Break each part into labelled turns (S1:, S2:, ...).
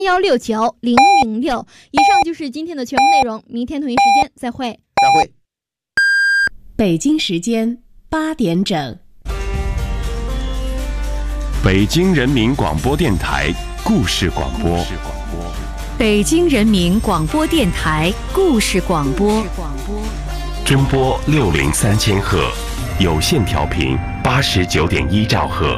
S1: 169-006。以上就是今天的全部内容，明天同一时间再会。
S2: 再会。
S3: 北京时间8点整。
S4: 北京人民广播电台故事广播。
S5: 北京人民广播电台故事广播。
S4: 中波603千赫，有线调频89.1兆赫。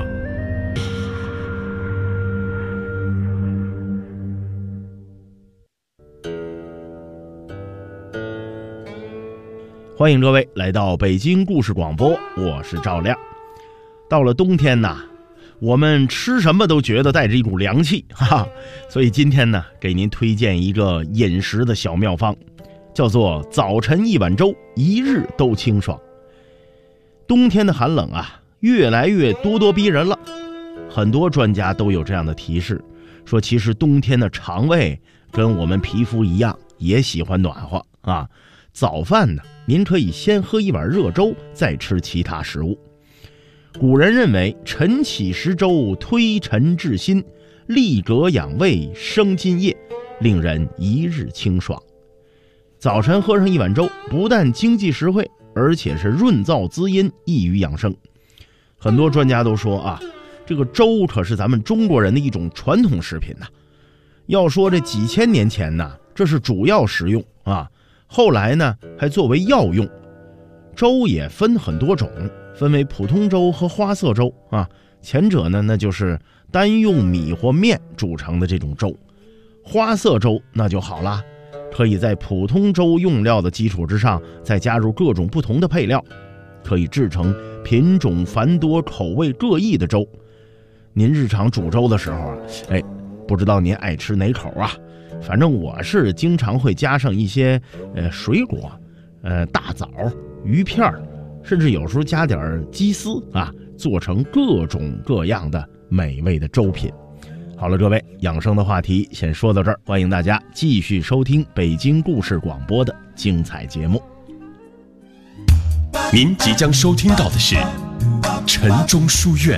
S6: 欢迎各位来到北京故事广播，我是赵亮。到了冬天呐，我们吃什么都觉得带着一股凉气，哈哈。所以今天呢，给您推荐一个饮食的小妙方，叫做早晨一碗粥，一日都清爽。冬天的寒冷啊，越来越咄咄逼人了。很多专家都有这样的提示，说其实冬天的肠胃跟我们皮肤一样，也喜欢暖和啊。早饭呢，您可以先喝一碗热粥，再吃其他食物。古人认为晨起食粥，推陈治心，利膈养胃，生津液，令人一日清爽。早晨喝上一碗粥，不但经济实惠，而且是润燥滋阴，益于养生。很多专家都说啊，这个粥可是咱们中国人的一种传统食品呐。要说这几千年前呢，这是主要食用啊。后来呢，还作为药用。粥也分很多种，分为普通粥和花色粥啊。前者呢，那就是单用米或面煮成的这种粥。花色粥那就好啦，可以在普通粥用料的基础之上，再加入各种不同的配料，可以制成品种繁多、口味各异的粥。您日常煮粥的时候啊，不知道您爱吃哪口啊？反正我是经常会加上一些水果，大枣、鱼片，甚至有时候加点鸡丝啊，做成各种各样的美味的粥品。好了，各位，养生的话题先说到这儿，欢迎大家继续收听北京故事广播的精彩节目。
S4: 您即将收听到的是晨钟书院。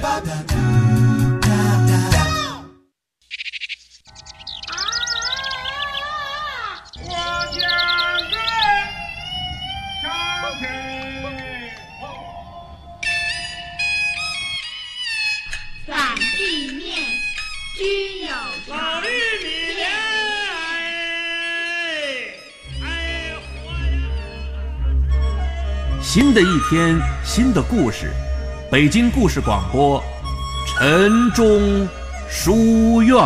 S7: 新的一天，新的故事，北京故事广播，晨钟书院。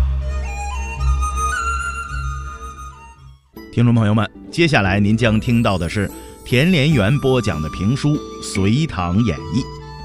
S6: 听众朋友们，接下来您将听到的是田连元播讲的评书《隋唐演义》。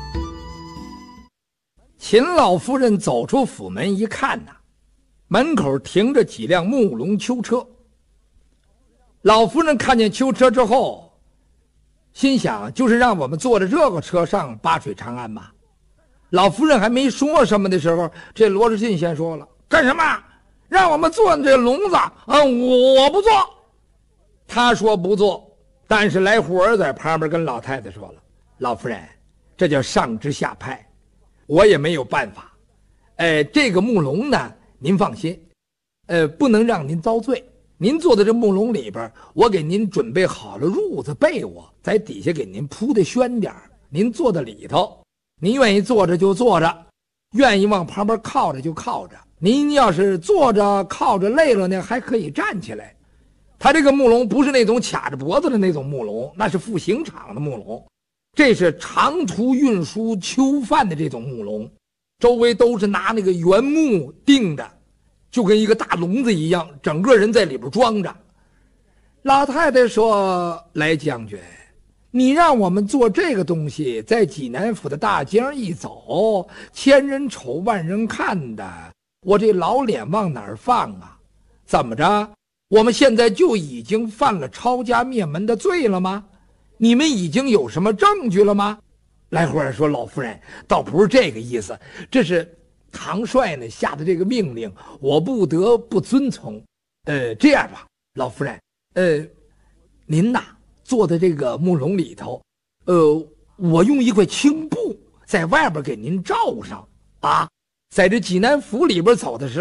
S8: 秦老夫人走出府门一看呐，门口停着几辆木龙囚车。老夫人看见囚车之后，心想，就是让我们坐着这个车上八水长安吧。老夫人还没说什么的时候，这罗士信先说了：“干什么？让我们坐这笼子啊？我不坐。”他说不坐，但是来虎儿在旁边跟老太太说了：“老夫人，这叫上知下派，我也没有办法。这个木笼呢，您放心，不能让您遭罪。您坐在这木笼里边，我给您准备好了褥子被窝，在底下给您铺的宣点，您坐在里头，您愿意坐着就坐着，愿意往旁边靠着就靠着。您要是坐着靠着累了呢，还可以站起来。他这个木笼不是那种卡着脖子的那种木笼，那是副刑场的木笼，这是长途运输囚犯的这种木笼，周围都是拿那个原木钉的，就跟一个大笼子一样，整个人在里边装着。老太太说：“来将军，你让我们做这个东西，在济南府的大街上一走，千人瞅万人看的，我这老脸往哪儿放啊？怎么着？我们现在就已经犯了抄家灭门的罪了吗？你们已经有什么证据了吗？”来虎儿说：“老夫人，倒不是这个意思，这是唐帅呢下的这个命令，我不得不遵从。这样吧，老夫人，您呐坐在这个木笼里头，我用一块青布在外边给您罩上啊。在这济南府里边走的时候呢，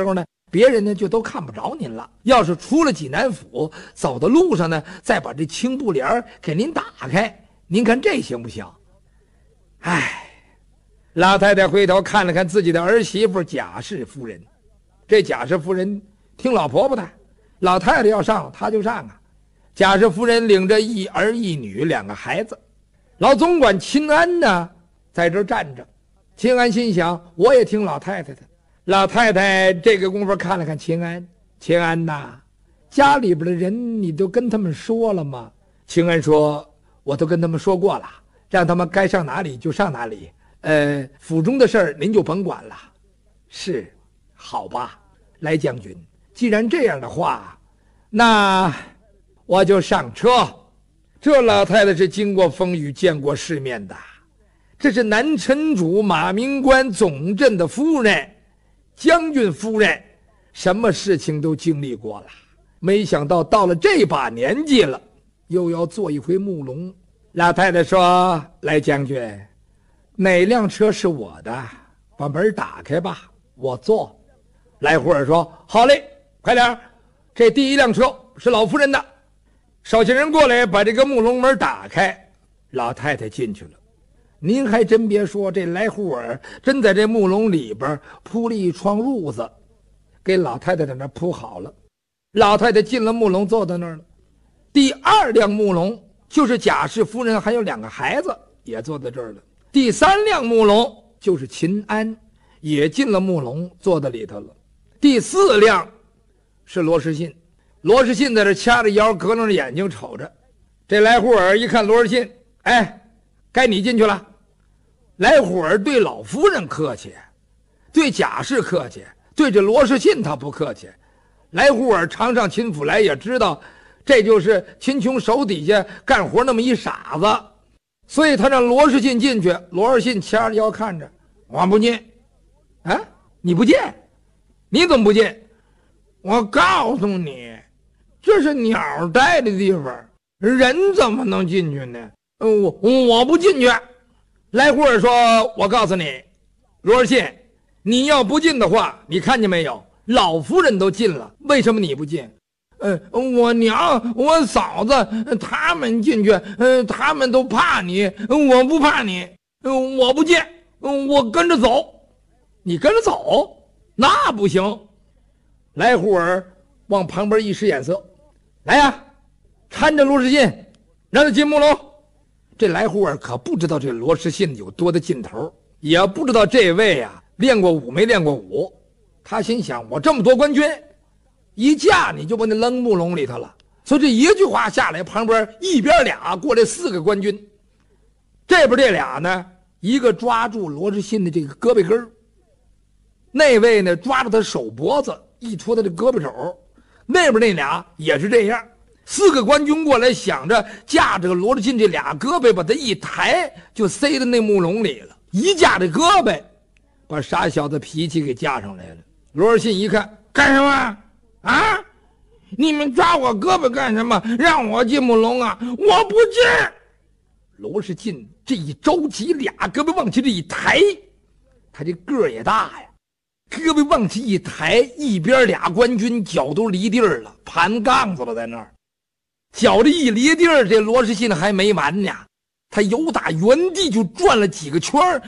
S8: 别人呢就都看不着您了。要是出了济南府，走的路上呢，再把这青布帘给您打开，您看这行不行？哎，老太太回头看了看自己的儿媳妇贾氏夫人，这贾氏夫人听老婆婆的，老太太要上她就上啊。贾氏夫人领着一儿一女2个孩子，老总管秦安呢在这站着。秦安心想，我也听老太太的。老太太这个功夫看了看秦安，秦安呐，家里边的人你都跟他们说了吗？秦安说，我都跟他们说过了，让他们该上哪里就上哪里，府中的事儿您就甭管了。是，好吧，来将军，既然这样的话，那我就上车。这老太太是经过风雨见过世面的，这是南陈主马明官总镇的夫人，将军夫人，什么事情都经历过了。没想到到了这把年纪了，又要坐一回木龙。老太太说，来将军，哪辆车是我的？把门打开吧，我坐。来户儿说，好嘞，快点，这第一辆车是老夫人的。少些人过来把这个木龙门打开，老太太进去了。您还真别说，这来户儿真在这木笼里边铺了一床褥子，给老太太在那铺好了。老太太进了木笼，坐在那儿了。第2辆木笼就是贾氏夫人还有2个孩子也坐在这儿了。第3辆木笼就是秦安也进了木笼，坐在里头了。第4辆是罗士信，罗士信在这掐着腰，隔着眼睛瞅着。这来户儿一看罗士信，哎，该你进去了。来户儿对老夫人客气，对贾氏客气，对这罗士信他不客气。来户儿常上秦府来，也知道这就是秦琼手底下干活那么一傻子，所以他让罗士信进去。罗士信掐着腰看着，我不进。啊，你不进？你怎么不进？我告诉你，这是鸟待的地方，人怎么能进去呢？我不进去。来户儿说，我告诉你，罗士信，你要不进的话，你看见没有，老夫人都进了，为什么你不进？我娘我嫂子他们进去，他们都怕你，我不怕你，我不进，我跟着走。你跟着走那不行。来户儿往旁边一使眼色，来呀，搀着罗士信让他进木笼。这来户儿可不知道这罗士信有多的劲头，也不知道这位啊练过武没练过武。他心想，我这么多官军，一架你就把那扔木笼里头了。所以这一句话下来，旁边一边俩过来4个官军，这边这俩呢，一个抓住罗士信的这个胳膊根，那位呢抓着他手脖子一拖他的胳膊肘，那边那俩也是这样。4个官军过来，想着架着罗士信这俩胳膊把他一抬，就塞到那木笼里了。一架这胳膊，把傻小子脾气给架上来了。罗士信一看，干什么啊？你们抓我胳膊干什么？让我进木笼啊？我不进。罗士信这一着急，俩胳膊往起这一抬，他这个儿也大呀，胳膊往起一抬，一边俩官军脚都离地儿了，盘杠子了在那儿。脚这一离地儿，这罗士信还没完呢，他由打原地就转了几个圈儿，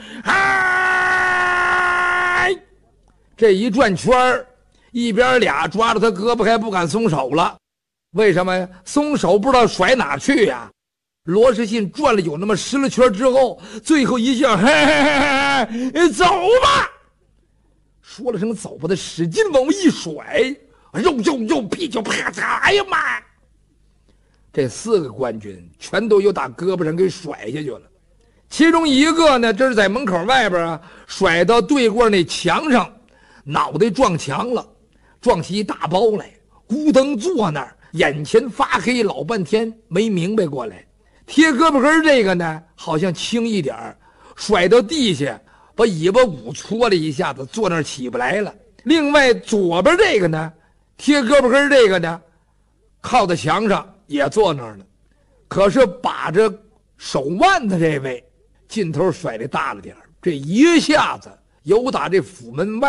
S8: 哎，这一转圈儿，一边俩抓着他胳膊还不敢松手了。为什么呀？松手不知道甩哪去呀。罗士信转了有那么10来圈之后，最后一下，嘿嘿嘿，走吧，说了声走吧，他使劲往我一甩，肉屁就啪嚓，哎呀妈呀！这4个官军全都由打胳膊上给甩下去了。其中一个呢，这是在门口外边啊，甩到对过那墙上，脑袋撞墙了，撞起一大包来，咕噔坐那儿，眼前发黑，老半天没明白过来。贴胳膊根这个呢，好像轻一点，甩到地下，把尾巴骨搓了一下子，坐那儿起不来了。另外左边这个呢，贴胳膊根这个呢，靠在墙上也坐那儿了。可是把着手腕的这位劲头甩得大了点，这一下子由打这府门外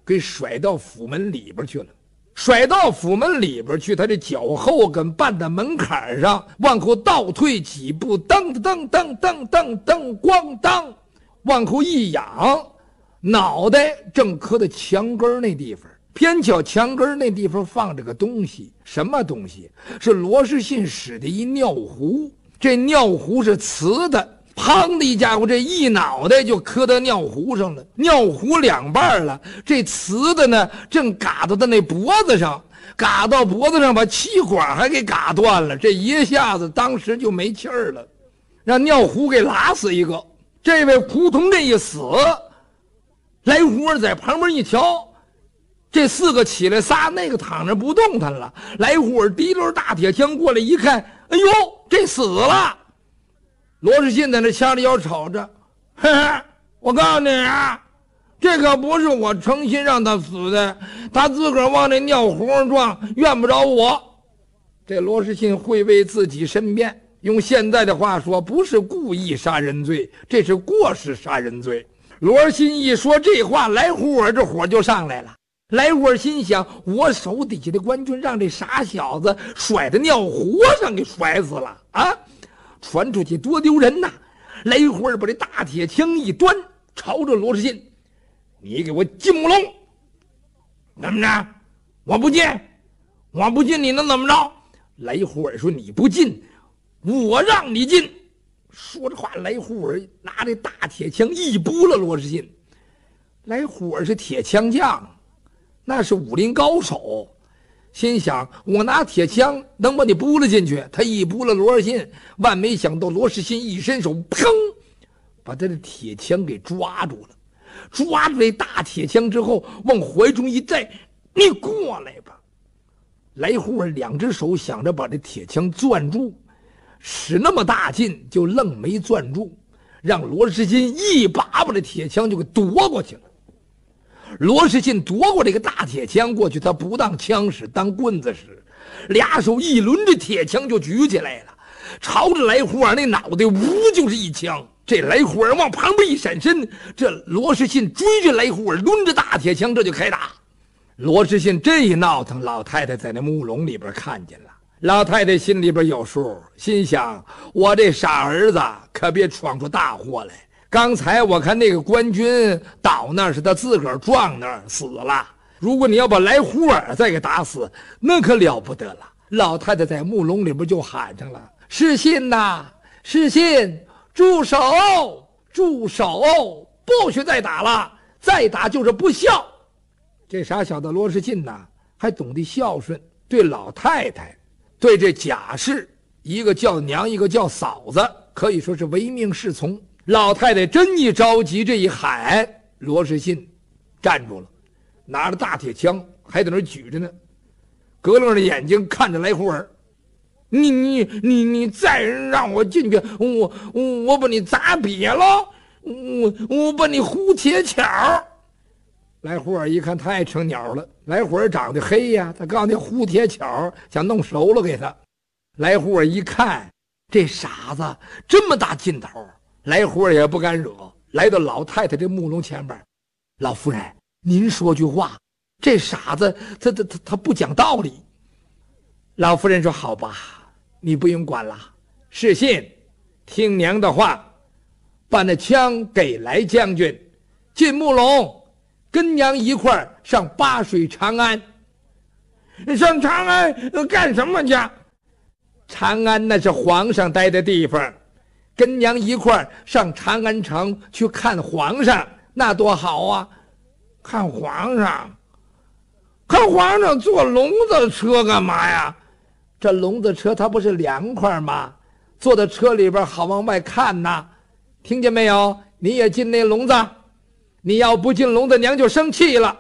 S8: 给甩到府门里边去了。甩到府门里边去，他这脚后跟绊在门槛上，往后倒退几步，噔噔噔噔噔噔，咣当，往后一仰，脑袋正磕在墙根那地方。偏巧墙根那地方放着个东西，什么东西？是罗士信使的一尿壶。这尿壶是瓷的，砰的一家伙，这一脑袋就磕到尿壶上了。尿壶两半了，这瓷的呢正嘎到他那脖子上，嘎到脖子上把气管还给嘎断了。这一下子当时就没气儿了，让尿壶给拉死一个。这位扑通这一死，来胡儿在旁边一瞧，这4个起来仨，那个躺着不动弹了。来胡儿提溜大铁枪过来一看，哎呦，这死了！罗士信在那掐着腰瞅着，嘿嘿，我告诉你啊，这可不是我诚心让他死的，他自个儿往那尿壶上撞，怨不着我。这罗士信会为自己申辩，用现在的话说，不是故意杀人罪，这是过失杀人罪。罗士信一说这话，来胡儿这火就上来了。来胡儿心想，我手底下的官军让这傻小子甩到尿壶上给甩死了啊！传出去多丢人呐！来胡儿把这大铁枪一端，朝着罗士信，你给我进木笼！怎么着？我不进，我不进，你能怎么着？来胡儿说，你不进，我让你进。说着话，来胡儿拿这大铁枪一拨了罗士信。来胡儿是铁枪匠，那是武林高手，心想我拿铁枪能把你拨了进去。他一拨了罗士信，万没想到罗士信一伸手，砰，把他的铁枪给抓住了。抓住这大铁枪之后，往怀中一摘，你过来吧。来胡儿两只手想着把这铁枪攥住，使那么大劲，就愣没攥住，让罗士信一把把这铁枪就给夺过去了。罗士信夺过这个大铁枪过去，他不当枪使，当棍子使，俩手一抡，这铁枪就举起来了，朝着来胡儿那脑袋呜就是一枪。这来胡儿往旁边一闪身，这罗士信追着来胡儿，抡着大铁枪，这就开打。罗士信这一闹腾，老太太在那木笼里边看见了。老太太心里边有数，心想我这傻儿子可别闯出大祸来。刚才我看那个官军倒那是他自个儿撞那儿死了，如果你要把来胡儿再给打死，那可了不得了。老太太在木笼里边就喊上了，士信呐，士信，住手，住手，不许再打了，再打就是不孝。这傻小子罗士信呐，还懂得孝顺，对老太太，对这贾氏，一个叫娘，一个叫嫂子，可以说是唯命是从。老太太真一着急，这一喊，罗士信站住了，拿着大铁枪还在那举着呢，格楞着眼睛看着来胡儿，你再让我进去，我把你砸瘪了，我把你糊铁巧。来胡儿一看太成鸟了，来胡儿长得黑呀，他告诉你糊铁巧，想弄熟了给他。来胡儿一看这傻子这么大劲头，来胡儿也不敢惹，来到老太太这木笼前边，老夫人，您说句话，这傻子他不讲道理。老夫人说，好吧，你不用管了，士信，听娘的话，把那枪给来将军，进木笼，跟娘一块儿上八水长安。上长安干什么去？长安那是皇上待的地方，跟娘一块儿上长安城去看皇上，那多好啊！看皇上，看皇上坐龙子车干嘛呀？这龙子车它不是凉快吗？坐在车里边好往外看呐，听见没有？你也进那笼子，你要不进笼子，娘就生气了。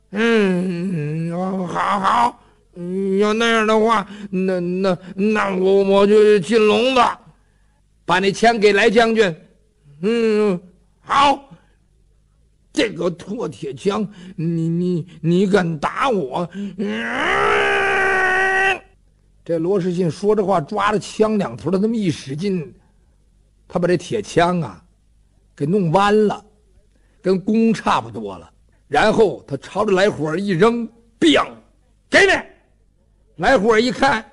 S8: 好，要那样的话，那我就进笼子。把那枪给来将军。好，这个破铁枪，你敢打我？这罗士信说着话，抓着枪两头的那么一使劲，他把这铁枪啊给弄弯了，跟弓差不多了。 然后他朝着来虎儿一扔，biang，给你。来虎儿一看，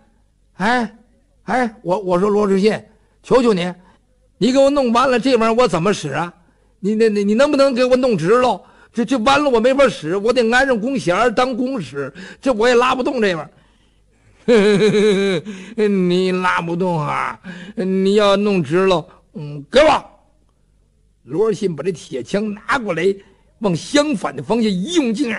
S8: 我说罗知信，求求你，你给我弄完了这玩意儿我怎么使啊？你能不能给我弄直了？这完了我没法使，我得安上弓弦当弓使，这我也拉不动这玩意儿。你拉不动啊？你要弄直了，给我。罗知信把这铁枪拿过来，往相反的方向一用劲，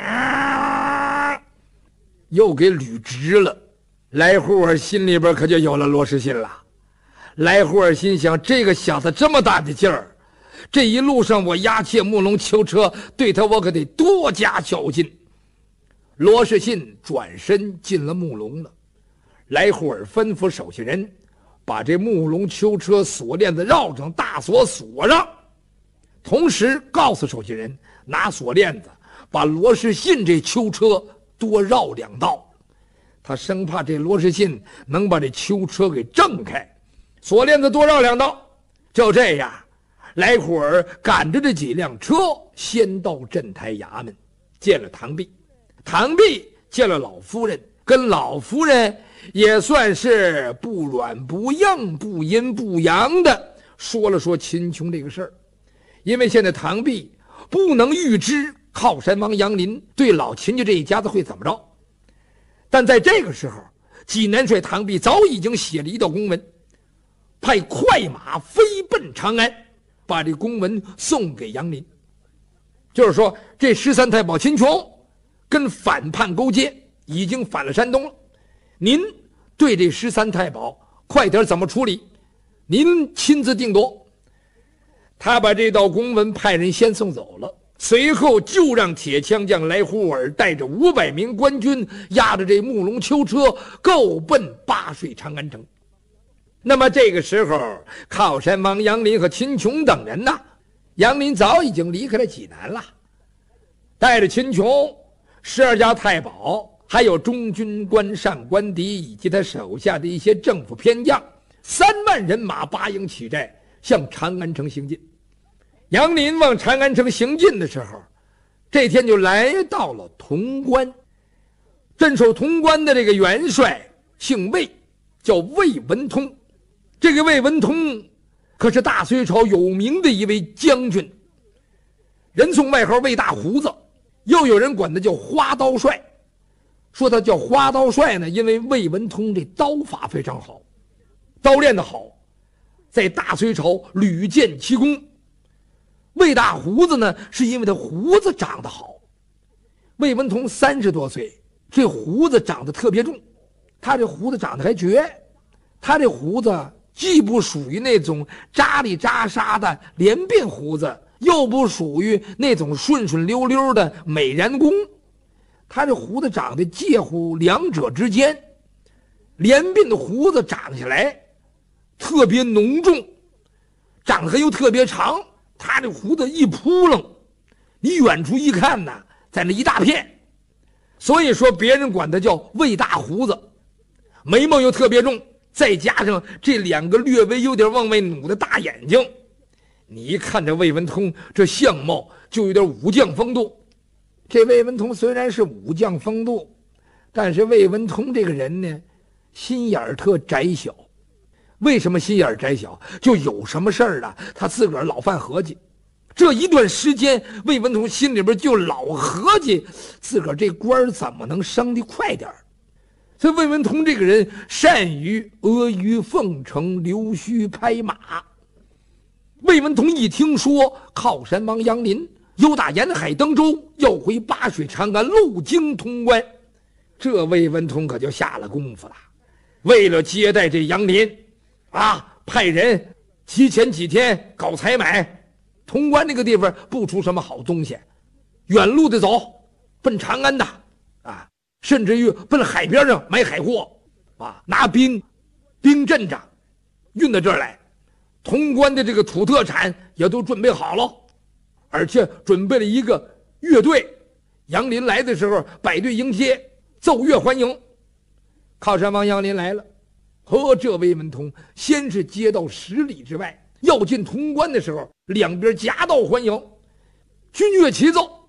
S8: 又给捋直了。来户儿心里边可就有了罗知信了。来户儿心想，这个小子这么大的劲儿，这一路上我押解木龙囚车，对他我可得多加小心。罗知信转身进了木龙了。来户儿吩咐手下人把这木龙囚车锁链子绕成大锁锁上，同时告诉手下人拿锁链子把罗知信这囚车多绕2道。他生怕这罗知信能把这囚车给挣开，锁链子多绕2道。就这样，来虎儿赶着这几辆车先到镇台衙门见了唐弼，唐弼见了老夫人，跟老夫人也算是不软不硬不阴不阳的说了说秦琼这个事儿。因为现在唐弼不能预知靠山王杨林对老秦家这一家子会怎么着，但在这个时候，济南帅唐弼早已经写了一道公文，派快马飞奔长安，把这公文送给杨林。就是说，这13太保秦琼跟反叛勾结，已经反了山东了。您对这13太保快点怎么处理，您亲自定夺。他把这道公文派人先送走了，随后就让铁枪将来虎儿带着500名官军，押着这木龙囚车，够奔巴水长安城。那么这个时候，靠山王杨林和秦琼等人呢，杨林早已经离开了济南了，带着秦琼、12家太保，还有中军官上官邸以及他手下的一些政府偏将，3万人马8营起寨，向长安城行进。杨林往长安城行进的时候，这天就来到了潼关。镇守潼关的这个元帅姓魏，叫魏文通。这个魏文通可是大隋朝有名的一位将军，人送外号魏大胡子，又有人管他叫花刀帅。说他叫花刀帅呢，因为魏文通这刀法非常好，刀练得好，在大隋朝屡建奇功。魏大胡子呢，是因为他胡子长得好。魏文通30多岁，这胡子长得特别重，他这胡子长得还绝。他这胡子既不属于那种扎里扎沙的连鬓胡子，又不属于那种顺顺溜溜的美髯公，他这胡子长得介乎2者之间。连鬓的胡子长下来特别浓重，长得又特别长，他这胡子一扑棱，你远处一看呢，在那一大片，所以说别人管他叫魏大胡子。眉毛又特别重，再加上这2个略微有点往外努的大眼睛，你一看这魏文通这相貌就有点武将风度。这魏文通虽然是武将风度，但是魏文通这个人呢，心眼儿特窄小。为什么心眼儿窄小？就有什么事儿啊，他自个儿老犯合计。这一段时间，魏文通心里边就老合计自个儿这官怎么能升得快点儿。所以魏文通这个人善于阿谀奉承、溜须拍马。魏文通一听说靠山王杨林又打沿海登州，要回巴水长安，路经潼关，这魏文通可就下了功夫了。为了接待这杨林派人提前几天搞采买。潼关那个地方不出什么好东西，远路的走，奔长安的甚至于奔海边上买海货拿兵阵着运到这儿来。潼关的这个土特产也都准备好了，而且准备了一个乐队。杨林来的时候摆队迎接，奏乐欢迎。靠山王杨林来了，这魏文通先是接到10里之外，要进潼关的时候，2边夹道欢迎，军乐齐奏。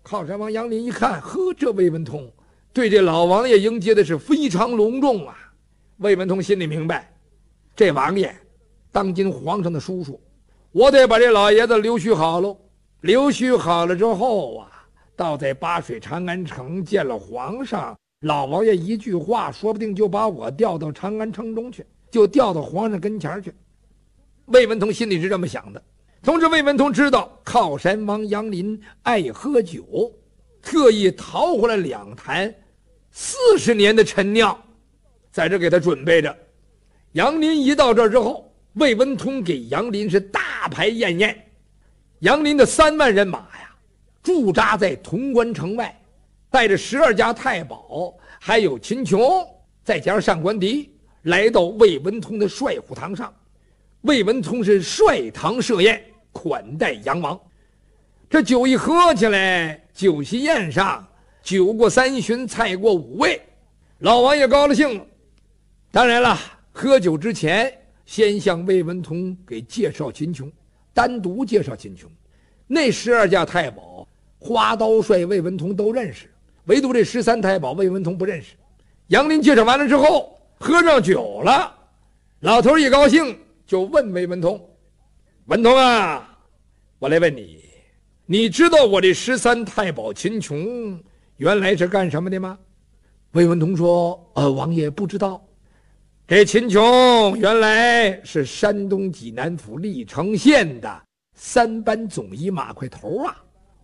S8: 靠山王杨林一看，呵，这魏文通对这老王爷迎接的是非常隆重啊。魏文通心里明白，这王爷当今皇上的叔叔，我得把这老爷子留须好喽。留须好了之后啊，到在巴水长安城见了皇上，老王爷一句话，说不定就把我调到长安城中去，就调到皇上跟前去。魏文通心里是这么想的。同时魏文通知道靠山王杨林爱喝酒，特意淘回来2坛40年的陈酿，在这给他准备着。杨林一到这儿之后，魏文通给杨林是大排宴宴。杨林的3万人马呀，驻扎在潼关城外，带着12家太保，还有秦琼，再加上上官迪，来到魏文通的帅府堂上。魏文通是率堂设宴，款待杨王。这酒一喝起来，酒席宴上酒过3巡，菜过5味，老王爷高了兴了。当然了，喝酒之前先向魏文通给介绍秦琼，单独介绍秦琼。那12家太保，花刀帅魏文通都认识，唯独这13太保魏文通不认识。杨林介绍完了之后，喝上酒了，老头一高兴就问魏文通：“文通啊，我来问你，你知道我这13太保秦琼原来是干什么的吗？”魏文通说：“王爷不知道。这秦琼原来是山东济南府历城县的3班总医马块头啊！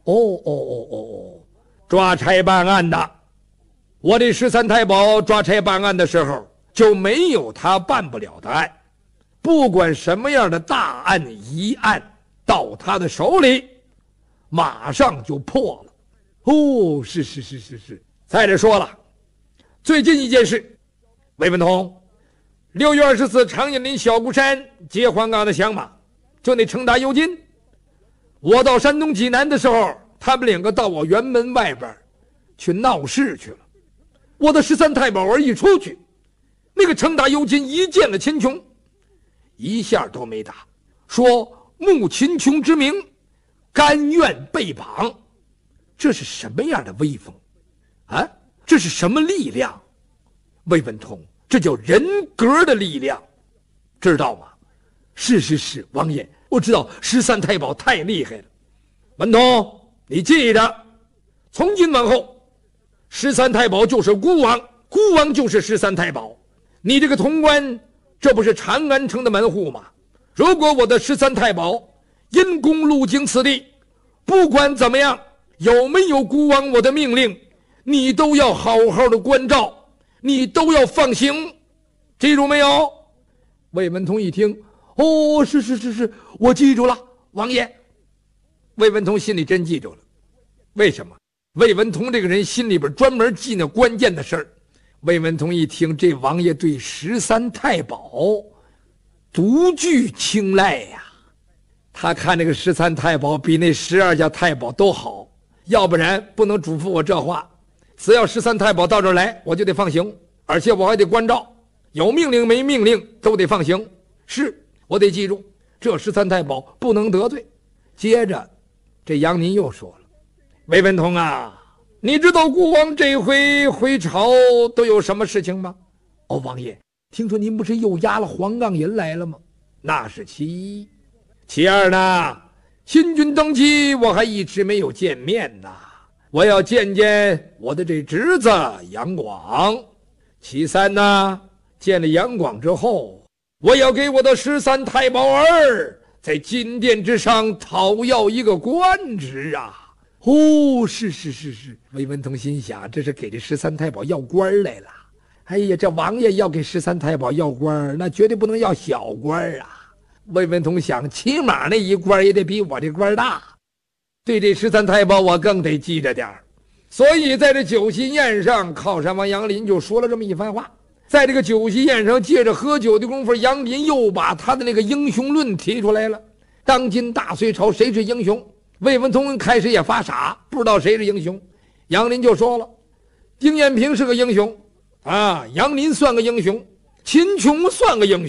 S8: 抓差办案的。我这13太保抓差办案的时候，就没有他办不了的案。不管什么样的大案疑案，到他的手里，马上就破了。是。再者说了，最近一件事，魏文通，6月24长阴林小孤山接黄冈的响马，就那程达尤金。我到山东济南的时候，他们2个到我辕门外边去闹事去了。我的13太保儿一出去，那个程达尤金一见了秦琼，一下都没打，说慕秦琼之名，甘愿被绑。这是什么样的威风啊？这是什么力量？魏文通，这叫人格的力量，知道吗？是，王爷，我知道13太保太厉害了。文通，你记着，从今往后，13太保就是孤王，孤王就是13太保。你这个潼关，这不是长安城的门户吗？如果我的13太保因公路经此地，不管怎么样，有没有孤王我的命令，你都要好好的关照，你都要放行，记住没有？魏文通一听，是，我记住了，王爷。魏文通心里真记住了。为什么？魏文通这个人心里边专门记那关键的事儿。魏文通一听，这王爷对13太保独具青睐呀，他看那个13太保比那12家太保都好，要不然不能嘱咐我这话。只要13太保到这儿来，我就得放行，而且我还得关照，有命令没命令都得放行。是，我得记住，这13太保不能得罪。接着这杨林又说了：“魏文通啊，你知道孤王这回回朝都有什么事情吗？”“王爷，听说您不是又押了黄杠银来了吗？”“那是其一。其二呢，新君登基我还一直没有见面呢，我要见见我的这侄子杨广。其三呢，见了杨广之后，我要给我的13太保儿在金殿之上讨要一个官职啊！”“是。”魏文通心想，这是给这13太保要官来了。哎呀，这王爷要给13太保要官，那绝对不能要小官啊！魏文通想，起码那一官也得比我这官大，对这13太保我更得记着点儿。所以在这酒席宴上，靠山王杨林就说了这么一番话。在这个酒席宴上，借着喝酒的功夫，杨林又把他的那个英雄论提出来了。当今大隋朝谁是英雄？魏文通开始也发傻，不知道谁是英雄。杨林就说了，丁彦平是个英雄啊，杨林算个英雄，秦琼算个英雄，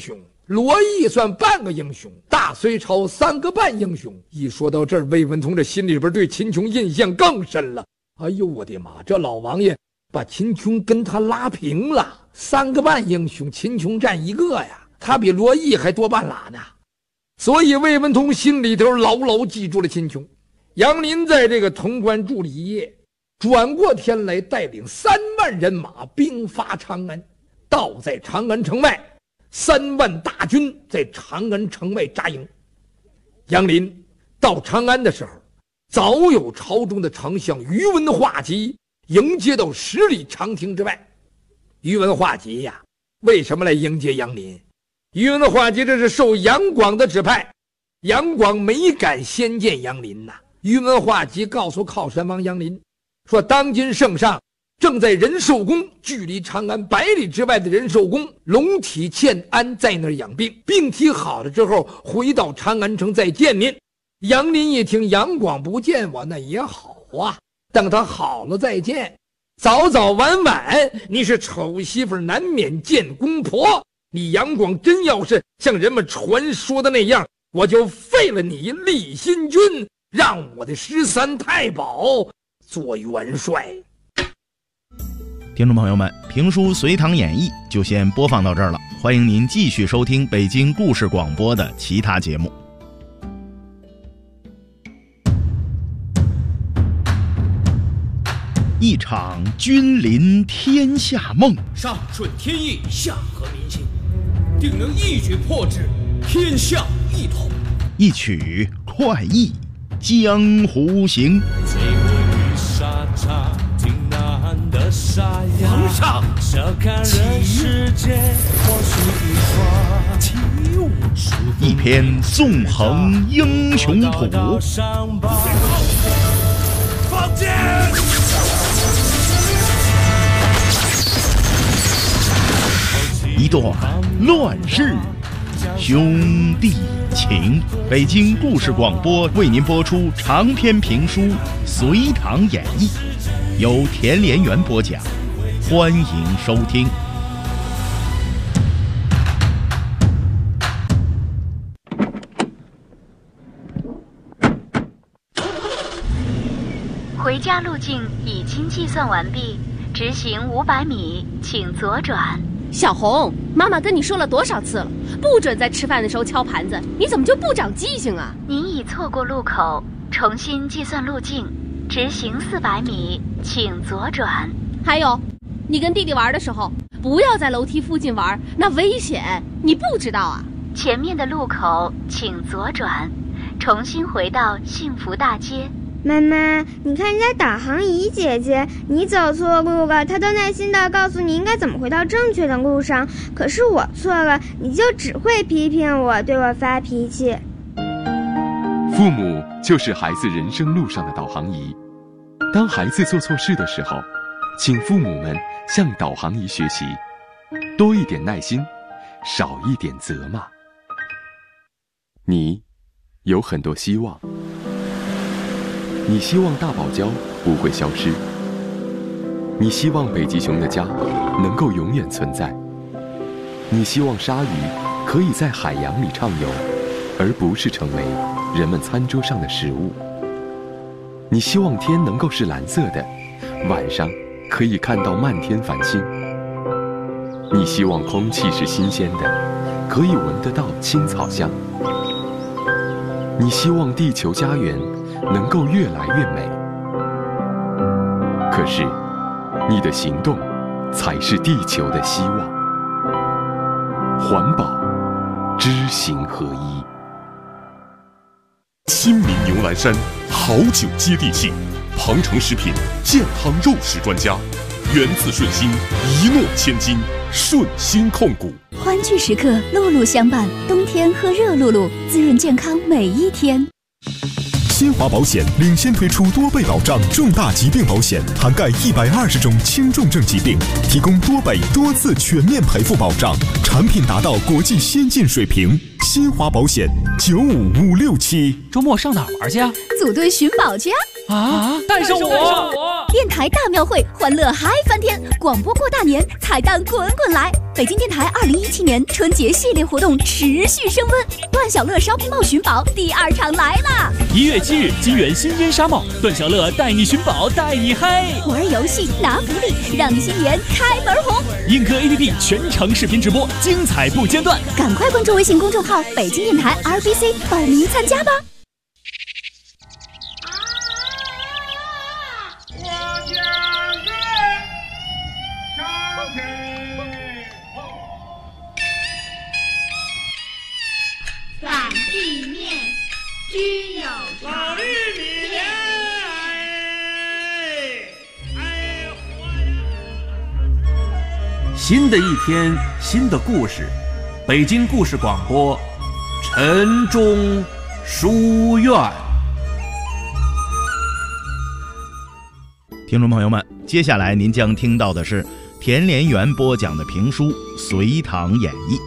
S8: 罗毅算半个英雄，大隋朝3个半英雄。一说到这儿，魏文同这心里边对秦琼印象更深了。哎呦我的妈，这老王爷把秦琼跟他拉平了，3个半英雄，秦琼占1个呀，他比罗毅还多半拉呢。所以魏文同心里头牢牢记住了秦琼。杨林在这个潼关住了一夜，转过天来带领3万人马兵发长安，到在长安城外，3万大军在长安城外扎营。杨林到长安的时候，早有朝中的丞相宇文化及迎接到10里长亭之外。宇文化及呀，为什么来迎接杨林？宇文化及这是受杨广的指派，杨广没敢先见杨林呐。宇文化及告诉靠山王杨林说，当今圣上正在仁寿宫，距离长安100里之外的仁寿宫，龙体欠安在那儿养病，病体好了之后回到长安城再见您。杨林一听杨广不见我，那也好啊，等他好了再见，早早晚晚你是丑媳妇难免见公婆，你杨广真要是像人们传说的那样，我就废了你立新君，让我的13太保做元帅。
S6: 听众朋友们，评书《隋唐演义》就先播放到这儿了，欢迎您继续收听北京故事广播的其他节目。一场君临天下梦，
S2: 上顺天意，下合民心，定能一举破之，天下一统。
S6: 一曲快意江湖行。
S2: 皇上，
S6: 一篇纵横英雄谱，
S2: 放箭！
S6: 一段乱世兄弟情。北京故事广播为您播出长篇评书《隋唐演义》，由田连元播讲，欢迎收听。
S9: 回家路径已经计算完毕，直行500米，请左转。
S10: 小红，妈妈跟你说了多少次了，不准在吃饭的时候敲盘子，你怎么就不长记性啊？
S9: 您已错过路口，重新计算路径，直行400米，请左转。
S10: 还有，你跟弟弟玩的时候，不要在楼梯附近玩，那危险，你不知道啊？
S9: 前面的路口请左转，重新回到幸福大街。
S11: 妈妈，你看人家导航仪姐姐，你走错路了，她都耐心地告诉你应该怎么回到正确的路上。可是我错了，你就只会批评我，对我发脾气。
S12: 父母就是孩子人生路上的导航仪。当孩子做错事的时候，请父母们向导航仪学习，多一点耐心，少一点责骂。你有很多希望。你希望大堡礁不会消失，你希望北极熊的家能够永远存在，你希望鲨鱼可以在海洋里畅游，而不是成为人们餐桌上的食物。你希望天能够是蓝色的，晚上可以看到漫天繁星。你希望空气是新鲜的，可以闻得到青草香。你希望地球家园能够越来越美，可是你的行动才是地球的希望。环保，知行合一。
S13: 亲民牛栏山，好酒接地气，庞城食品健康肉食专家，源自顺心，一诺千金，顺心控股。
S5: 欢聚时刻，露露相伴，冬天喝热露露，滋润健康每一天。
S14: 新华保险领先推出多倍保障重大疾病保险，涵盖120种轻重症疾病，提供多倍多次全面赔付保障，产品达到国际先进水平。新华保险95567。
S15: 周末上哪儿玩去啊？
S5: 组队寻宝去啊！
S15: 啊，带上我！
S5: 电台大庙会，欢乐嗨翻天！广播过大年，彩蛋滚滚来！北京电台2017年春节系列活动持续升温，段小乐 Shopping Mall 寻宝第2场来啦！1
S15: 月7日，金源新烟沙帽，段小乐带你寻宝，带你嗨！
S5: 玩游戏拿福利，让你新年开门红！
S15: 映客 APP 全程视频直播，精彩不间断！
S5: 赶快关注微信公众号北京电台 RBC 报名参加吧！
S16: 反地面均有常。
S7: 新的一天，新的故事，北京故事广播，晨钟书院。
S6: 听众朋友们，接下来您将听到的是田连元播讲的评书《隋唐演义》。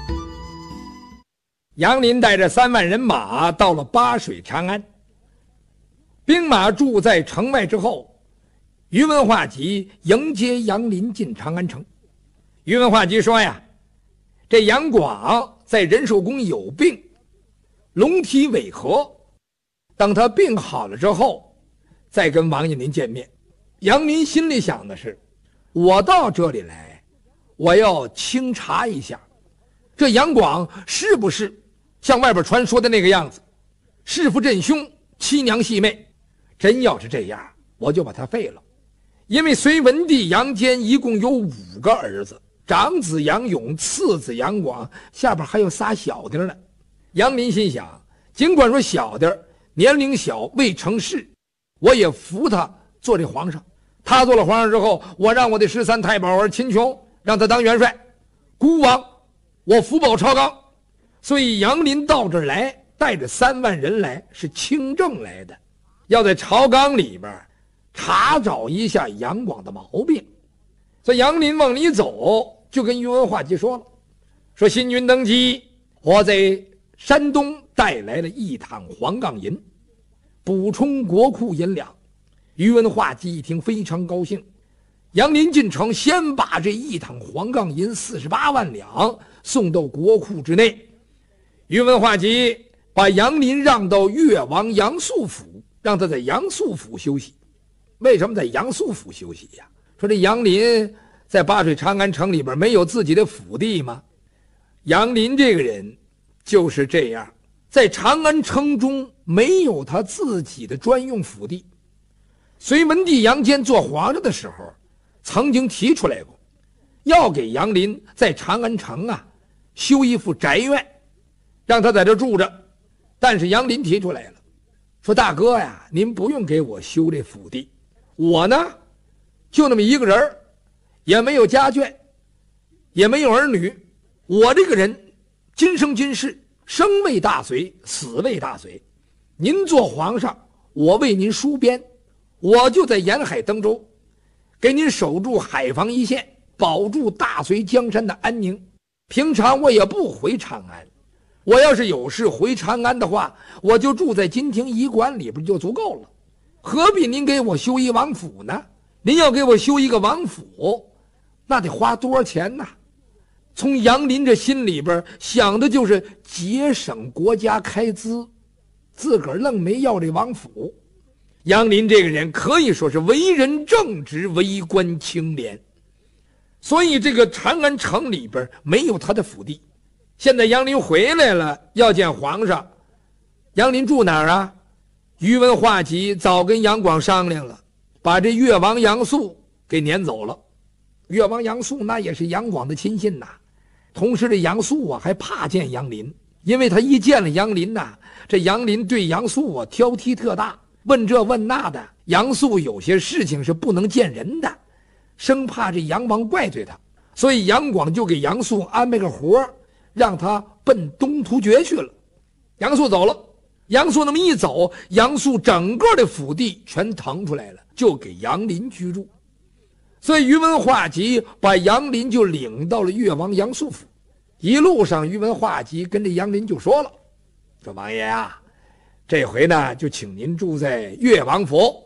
S8: 杨林带着3万人马到了巴水长安，兵马驻在城外之后，于文化及迎接杨林进长安城。于文化及说呀，这杨广在仁寿宫有病，龙体违和，等他病好了之后再跟王应麟见面。杨林心里想的是，我到这里来，我要清查一下这杨广是不是像外边传说的那个样子，弑父震兄，妻娘戏妹。真要是这样，我就把他废了。因为隋文帝杨坚一共有5个儿子，长子杨勇，次子杨广，下边还有仨小的呢。杨林心想，尽管说小的年龄小，未成事，我也服他做这皇上。他做了皇上之后，我让我的13太保儿秦琼让他当元帅，孤王我福保朝纲。所以杨林到这儿来，带着3万人来，是清正来的，要在朝纲里边查找一下杨广的毛病。所以杨林往里走，就跟于文化及说了，说新君登基，我在山东带来了1趟黄杠银，补充国库银两。于文化及一听非常高兴，杨林进城，先把这1趟黄杠银48万两送到国库之内。于文化及把杨林让到越王杨素府，让他在杨素府休息。为什么在杨素府休息呀？说这杨林在巴水长安城里边没有自己的府地吗？杨林这个人就是这样，在长安城中没有他自己的专用府地。隋文帝杨坚做皇上的时候，曾经提出来过，要给杨林在长安城修一副宅院，让他在这住着。但是杨林提出来了，说大哥呀，您不用给我修这府地，我呢就那么一个人，也没有家眷，也没有儿女，我这个人今生今世，生为大隋，死为大隋。您做皇上，我为您戍边，我就在沿海登州，给您守住海防一线，保住大隋江山的安宁。平常我也不回长安，我要是有事回长安的话，我就住在金庭颐馆里边就足够了，何必您给我修一王府呢？您要给我修一个王府，那得花多少钱呢？从杨林这心里边想的就是节省国家开支，自个儿愣没要这王府。杨林这个人可以说是为人正直，为官清廉，所以这个长安城里边没有他的府地。现在杨林回来了，要见皇上，杨林住哪儿啊？于文化及早跟杨广商量了，把这越王杨素给撵走了。越王杨素那也是杨广的亲信呐，同时这杨素还怕见杨林，因为他一见了杨林这杨林对杨素挑剔特大，问这问那的。杨素有些事情是不能见人的，生怕这杨王怪罪他，所以杨广就给杨素安排个活，让他奔东突厥去了。杨素走了，杨素那么一走，杨素整个的府地全腾出来了，就给杨林居住。所以于文化及把杨林就领到了越王杨素府。一路上于文化及跟这杨林就说了，说王爷啊，这回呢就请您住在越王府，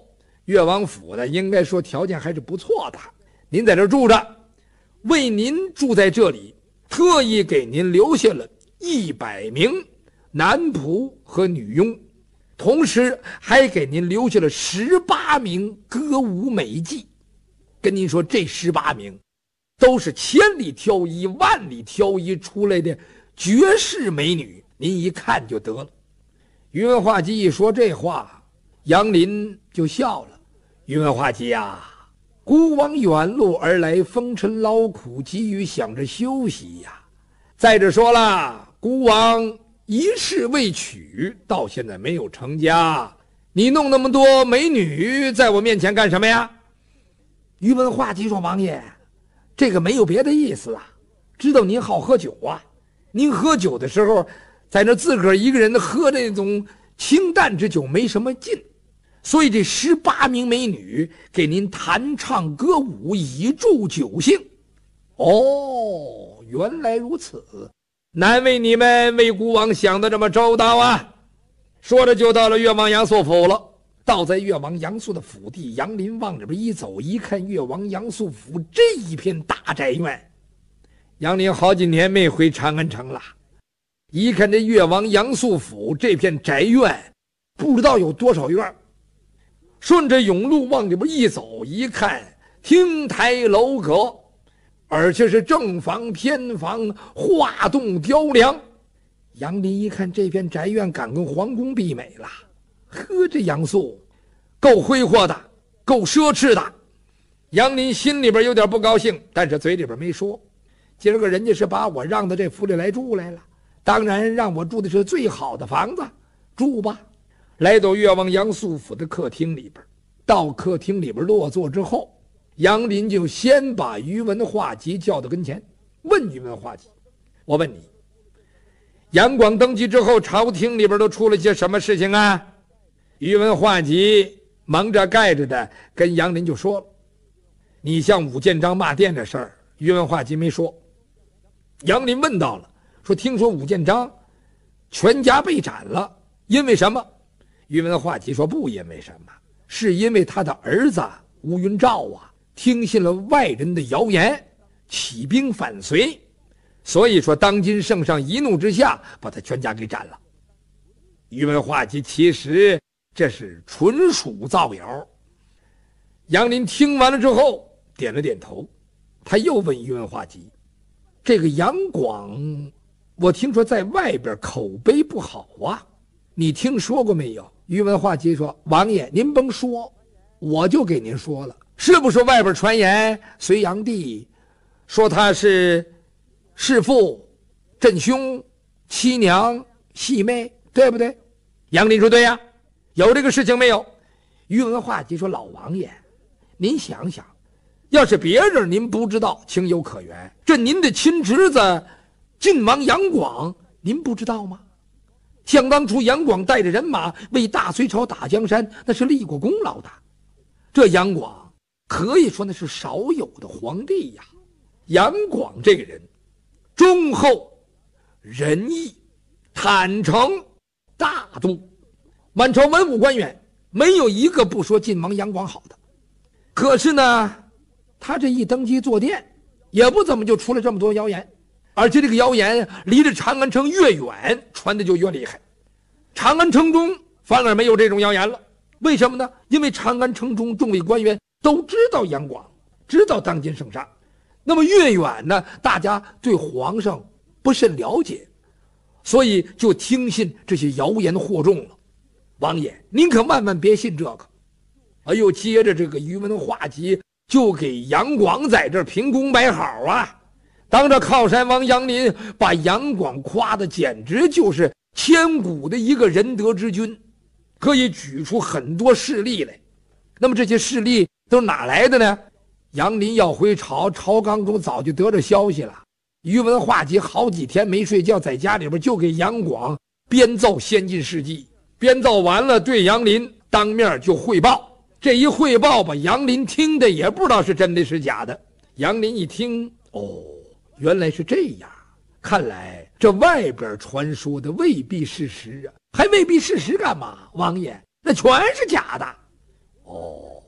S8: 越王府呢，应该说条件还是不错的。您在这住着，为您住在这里，特意给您留下了100名男仆和女佣，同时还给您留下了18名歌舞美妓。跟您说，这18名都是千里挑一、万里挑一出来的绝世美女，您一看就得了。宇文化及一说这话，杨林就笑了。宇文化及呀，孤往远路而来，风尘劳苦，急于想着休息呀。再者说了，孤往一世未娶，到现在没有成家，你弄那么多美女在我面前干什么呀？宇文化及说：王爷，这个没有别的意思啊，知道您好喝酒啊，您喝酒的时候在那自个儿一个人喝那种清淡之酒没什么劲，所以这18名美女给您弹唱歌舞，以助酒兴。哦，原来如此，难为你们为孤王想的这么周到啊。说着就到了越王杨素府了。倒在越王杨素的府邸，杨林往这边一走，一看越王杨素府这一片大宅院。杨林好几年没回长安城了，一看这越王杨素府这片宅院，不知道有多少院。顺着甬路往这边一走，一看亭台楼阁，而且是正房偏房，画栋雕梁。杨林一看这片宅院敢跟皇宫媲美了，呵，这杨素够挥霍的，够奢侈的。杨林心里边有点不高兴，但是嘴里边没说。今儿个人家是把我让到这府里来住来了，当然让我住的是最好的房子，住吧。来到越王杨素府的客厅里边，到客厅里边落座之后，杨林就先把宇文化及叫到跟前，问宇文化及：我问你，杨广登基之后，朝廷里边都出了些什么事情啊？宇文化及蒙着盖着的跟杨林就说了。你像武建章骂殿的事儿，宇文化及没说。杨林问到了，说听说武建章全家被斩了，因为什么？宇文化及说不因为什么，是因为他的儿子乌云照啊，听信了外人的谣言，起兵反隋，所以说当今圣上一怒之下把他全家给斩了。宇文化及其实这是纯属造谣。杨林听完了之后点了点头，他又问宇文化及：这个杨广我听说在外边口碑不好啊，你听说过没有？宇文化及说：王爷您甭说，我就给您说了，是不是外边传言隋炀帝说他是弑父、镇兄、妻娘、戏妹，对不对？杨林说对呀，有这个事情没有？宇文化及说：老王爷您想想，要是别人您不知道情有可原，这您的亲侄子晋王杨广您不知道吗？想当初杨广带着人马为大隋朝打江山，那是立过功劳的。这杨广可以说那是少有的皇帝呀。杨广这个人忠厚、仁义、坦诚、大度，满朝文武官员没有一个不说晋王杨广好的。可是呢，他这一登基坐殿，也不怎么就出了这么多谣言，而且这个谣言离着长安城越远，传的就越厉害。长安城中反而没有这种谣言了，为什么呢？因为长安城中众位官员都知道杨广，知道当今圣上。那么越远呢，大家对皇上不甚了解，所以就听信这些谣言惑众了。王爷您可万万别信这个。哎呦，接着这个宇文化及就给杨广在这评功摆好啊，当着靠山王杨林把杨广夸的简直就是千古的一个仁德之君，可以举出很多事例来。那么这些事例都是哪来的呢？杨林要回朝，朝纲中早就得着消息了。宇文化及好几天没睡觉，在家里边就给杨广编造先进事迹，编造完了对杨林当面就汇报。这一汇报把杨林听的也不知道是真的是假的。杨林一听，哦，原来是这样，看来这外边传说的未必事实啊。还未必事实干嘛？王爷，那全是假的。哦，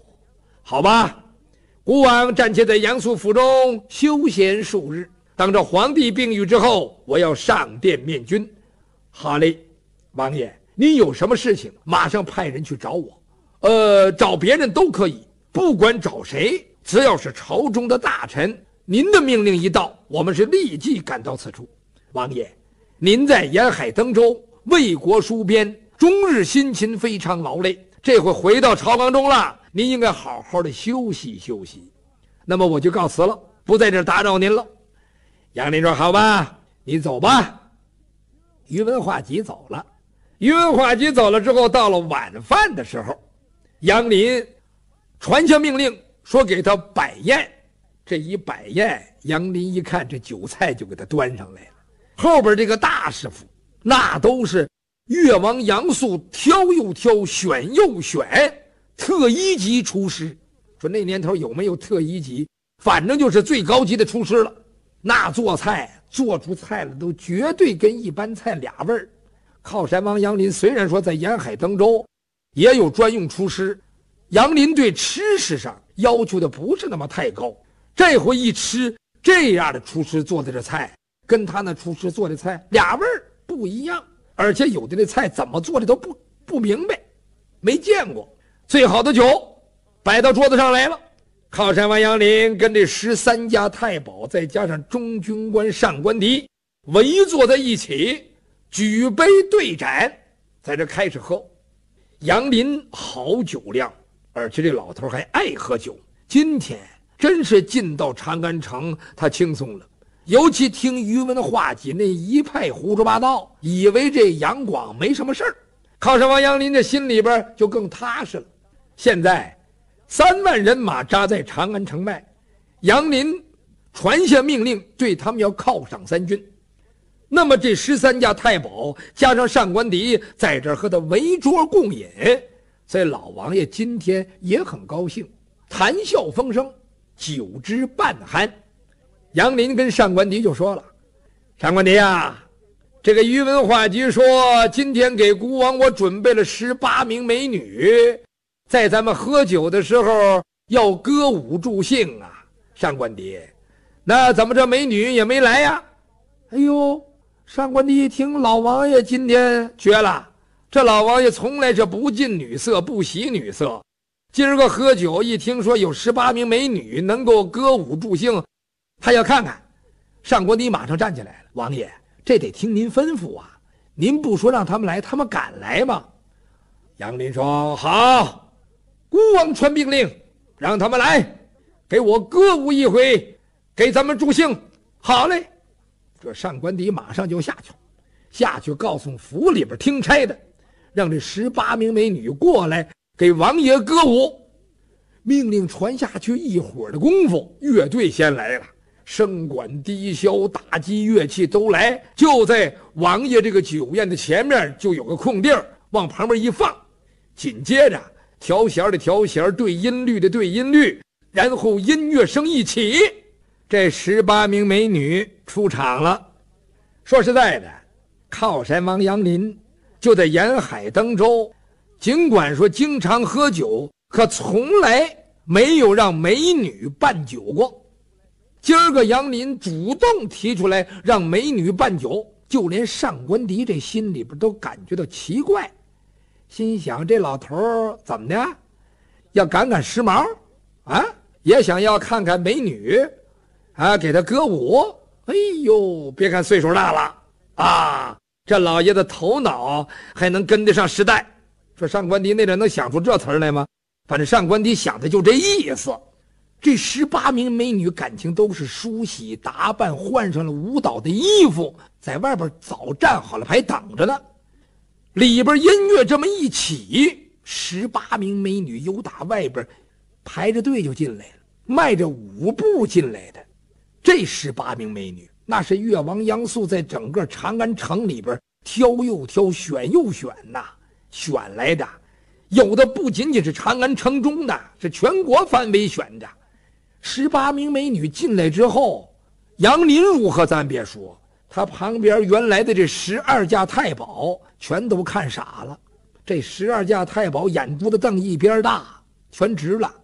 S8: 好吧，孤王暂且在杨素府中休闲数日，等着皇帝病愈之后，我要上殿面君。好嘞，王爷，您有什么事情马上派人去找我，找别人都可以，不管找谁，只要是朝中的大臣，您的命令一到，我们是立即赶到此处。王爷，您在沿海登州为国戍边，终日辛勤，非常劳累，这回回到朝纲中了，您应该好好的休息休息。那么我就告辞了，不在这儿打扰您了。杨林说好吧，你走吧。于文化及走了。于文化及走了之后，到了晚饭的时候，杨林传下命令说给他摆宴。这一摆宴，杨林一看这酒菜就给他端上来了。后边这个大师傅那都是越王杨素挑又挑，选又选，特一级厨师。说那年头有没有特一级，反正就是最高级的厨师了。那做菜做出菜了都绝对跟一般菜俩味儿。靠山王杨林虽然说在沿海登州也有专用厨师，杨林对吃食上要求的不是那么太高。这回一吃，这样的厨师做的这菜跟他那厨师做的菜俩味儿不一样，而且有的那菜怎么做的都不明白，没见过。最好的酒摆到桌子上来了，靠山王杨林跟这13家太保再加上中军官上官迪围坐在一起，举杯对盏，在这开始喝。杨林好酒量，而且这老头还爱喝酒，今天真是进到长安城他轻松了。尤其听于文化及那一派胡说八道，以为这杨广没什么事儿，靠山王杨林这心里边就更踏实了。现在3万人马扎在长安城外，杨林传下命令，对他们要犒赏3军。那么这13家太保加上上官迪在这儿和他围桌共饮，所以老王爷今天也很高兴，谈笑风生，酒之半酣。杨林跟上官迪就说了，上官迪啊，这个于文化及说今天给孤王我准备了18名美女，在咱们喝酒的时候要歌舞助兴啊。上官迪，那怎么这美女也没来呀？哎呦，上官迪一听老王爷今天绝了，这老王爷从来是不近女色不喜女色，今儿个喝酒一听说有18名美女能够歌舞助兴，他要看看。上官迪马上站起来了，王爷，这得听您吩咐啊，您不说让他们来，他们敢来吗？杨林说好，孤王传命令，让他们来，给我歌舞一回，给咱们助兴。好嘞。这上官迪马上就下去告诉府里边听差的，让这18名美女过来给王爷歌舞。命令传下去，一会儿的功夫，乐队先来了，笙管低箫打击乐器都来，就在王爷这个酒宴的前面就有个空地儿，往旁边一放，紧接着调弦的调弦，对音律的对音律，然后音乐声一起，这18名美女出场了。说实在的，靠山王杨林就在沿海登州，尽管说经常喝酒，可从来没有让美女办酒过。今儿个杨林主动提出来让美女办酒，就连上官迪这心里边都感觉到奇怪，心想这老头怎么的，要赶时髦啊，也想要看看美女啊，给他歌舞。哎呦，别看岁数大了啊，这老爷子头脑还能跟得上时代。说上官迪那人能想出这词儿来吗？反正上官迪想的就这意思。这18名美女感情都是梳洗打扮，换上了舞蹈的衣服，在外边早站好了牌等着呢。里边音乐这么一起，18名美女由打外边排着队就进来了，迈着舞步进来的。这18名美女那是越王杨素在整个长安城里边挑又挑，选又选呐，选来的有的不仅仅是长安城中的，是全国范围选的。18名美女进来之后，杨林如何咱别说，他旁边原来的这12家太保全都看傻了。这12家太保眼珠子瞪一边大，全直了。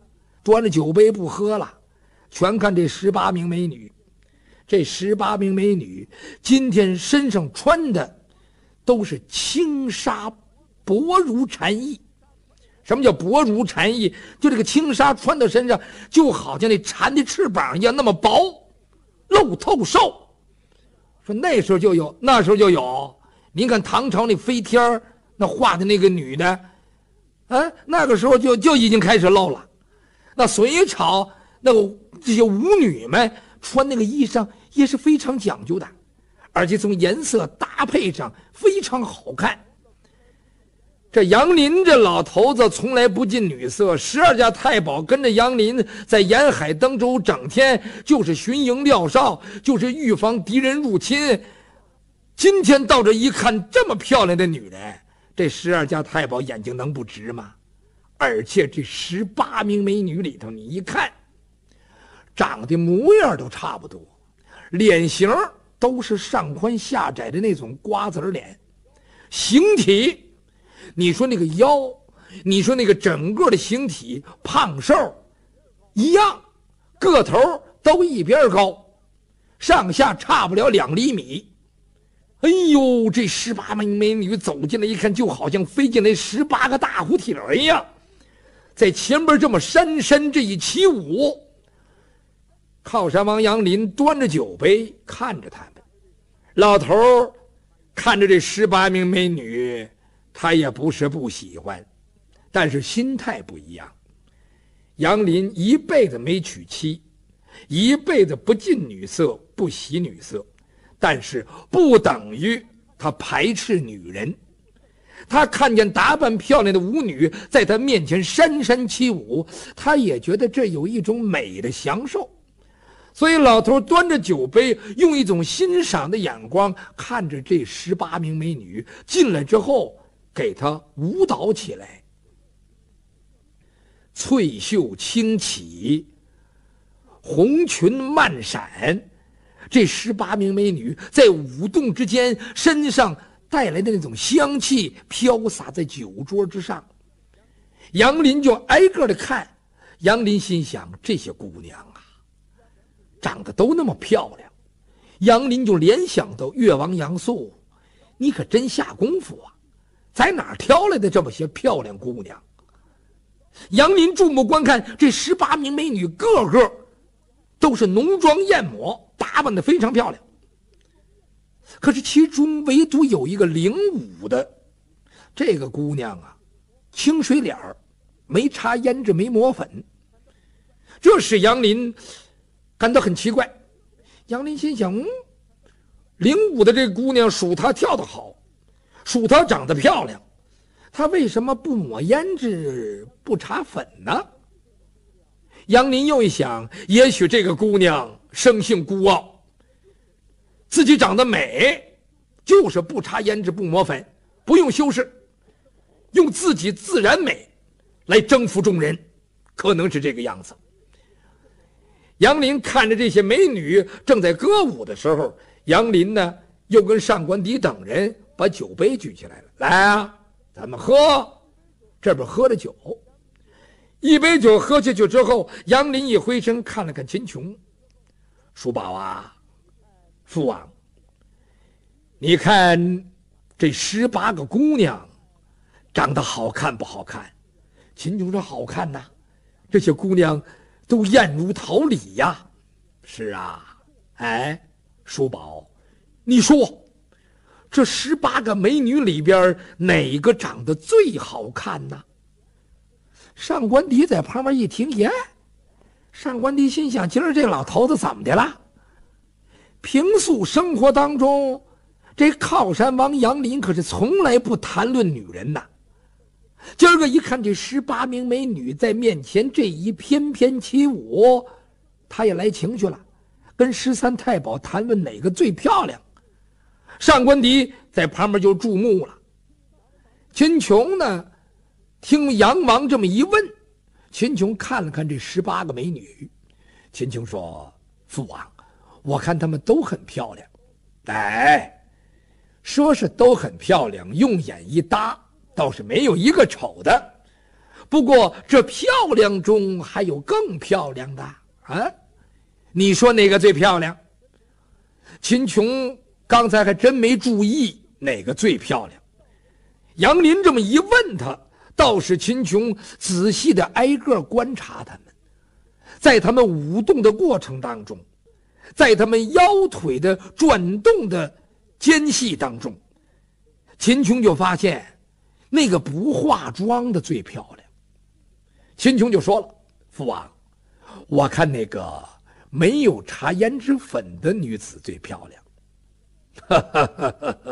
S8: 端着酒杯不喝了，全看这18名美女。这18名美女今天身上穿的都是轻纱薄如蝉翼。什么叫薄如蝉翼？就这个轻纱穿到身上，就好像那蝉的翅膀一样，那么薄，露透瘦。说那时候就有，那时候就有。您看唐朝那飞天那画的那个女的，那个时候就已经开始露了。那隋朝那个这些舞女们穿那个衣裳也是非常讲究的，而且从颜色搭配上非常好看。这杨林这老头子从来不近女色，12家太保跟着杨林在沿海登州，整天就是巡营廖哨，就是预防敌人入侵。今天到这一看，这么漂亮的女人，这12家太保眼睛能不直吗？而且这18名美女里头，你一看长得模样都差不多，脸型都是上宽下窄的那种瓜子脸，形体你说那个腰，你说那个整个的形体胖瘦一样，个头都一边高，上下差不了2厘米。哎呦，这18名美女走进来一看，就好像飞进来18个大蝴蝶一样，在前边这么姗姗这一起舞。靠山王杨林端着酒杯看着他们，老头看着这18名美女，他也不是不喜欢，但是心态不一样。杨林一辈子没娶妻，一辈子不近女色，不喜女色，但是不等于他排斥女人。他看见打扮漂亮的舞女在他面前姗姗起舞，他也觉得这有一种美的享受。所以老头端着酒杯，用一种欣赏的眼光看着这18名美女，进来之后给她舞蹈起来。翠袖轻起，红裙漫闪，这18名美女在舞动之间，身上带来的那种香气飘洒在酒桌之上。杨林就挨个的看，杨林心想，这些姑娘啊，长得都那么漂亮。杨林就联想到越王杨素，你可真下功夫啊，在哪儿挑来的这么些漂亮姑娘？杨林注目观看，这18名美女个个都是浓妆艳抹，打扮得非常漂亮。可是其中唯独有一个领舞的这个姑娘啊，清水脸儿，没擦胭脂，没抹粉，这使杨林感到很奇怪。杨林心想，领舞的这个姑娘属她跳得好，属她长得漂亮，她为什么不抹胭脂不擦粉呢？杨林又一想，也许这个姑娘生性孤傲，自己长得美，就是不擦胭脂不抹粉，不用修饰，用自己自然美来征服众人，可能是这个样子。杨林看着这些美女正在歌舞的时候，杨林呢又跟上官迪等人把酒杯举起来了，来啊，咱们喝。这边喝了酒，一杯酒喝下去之后，杨林一回身看了看秦琼，叔宝啊，父王，你看这18个姑娘长得好看不好看？秦琼说好看呐，这些姑娘都艳如桃李呀。是啊，哎，叔宝，你说这18个美女里边哪个长得最好看呢？上官迪在旁边一听，耶，上官迪心想，今儿这老头子怎么的了？平素生活当中，这靠山王杨林可是从来不谈论女人呐。今儿个一看这18名美女在面前这一翩翩起舞，他也来情绪了，跟13太保谈论哪个最漂亮。上官迪在旁边就注目了。秦琼呢，听杨王这么一问，秦琼看了看这18个美女，秦琼说，父王，我看她们都很漂亮。哎，说是都很漂亮，用眼一搭，倒是没有一个丑的。 不过这漂亮中还有更漂亮的啊！你说哪个最漂亮？秦琼刚才还真没注意哪个最漂亮。杨林这么一问他，倒是秦琼仔细的挨个观察他们，在他们舞动的过程当中，在他们腰腿的转动的间隙当中，秦琼就发现那个不化妆的最漂亮。秦琼就说了：“父王，我看那个没有擦胭脂粉的女子最漂亮。”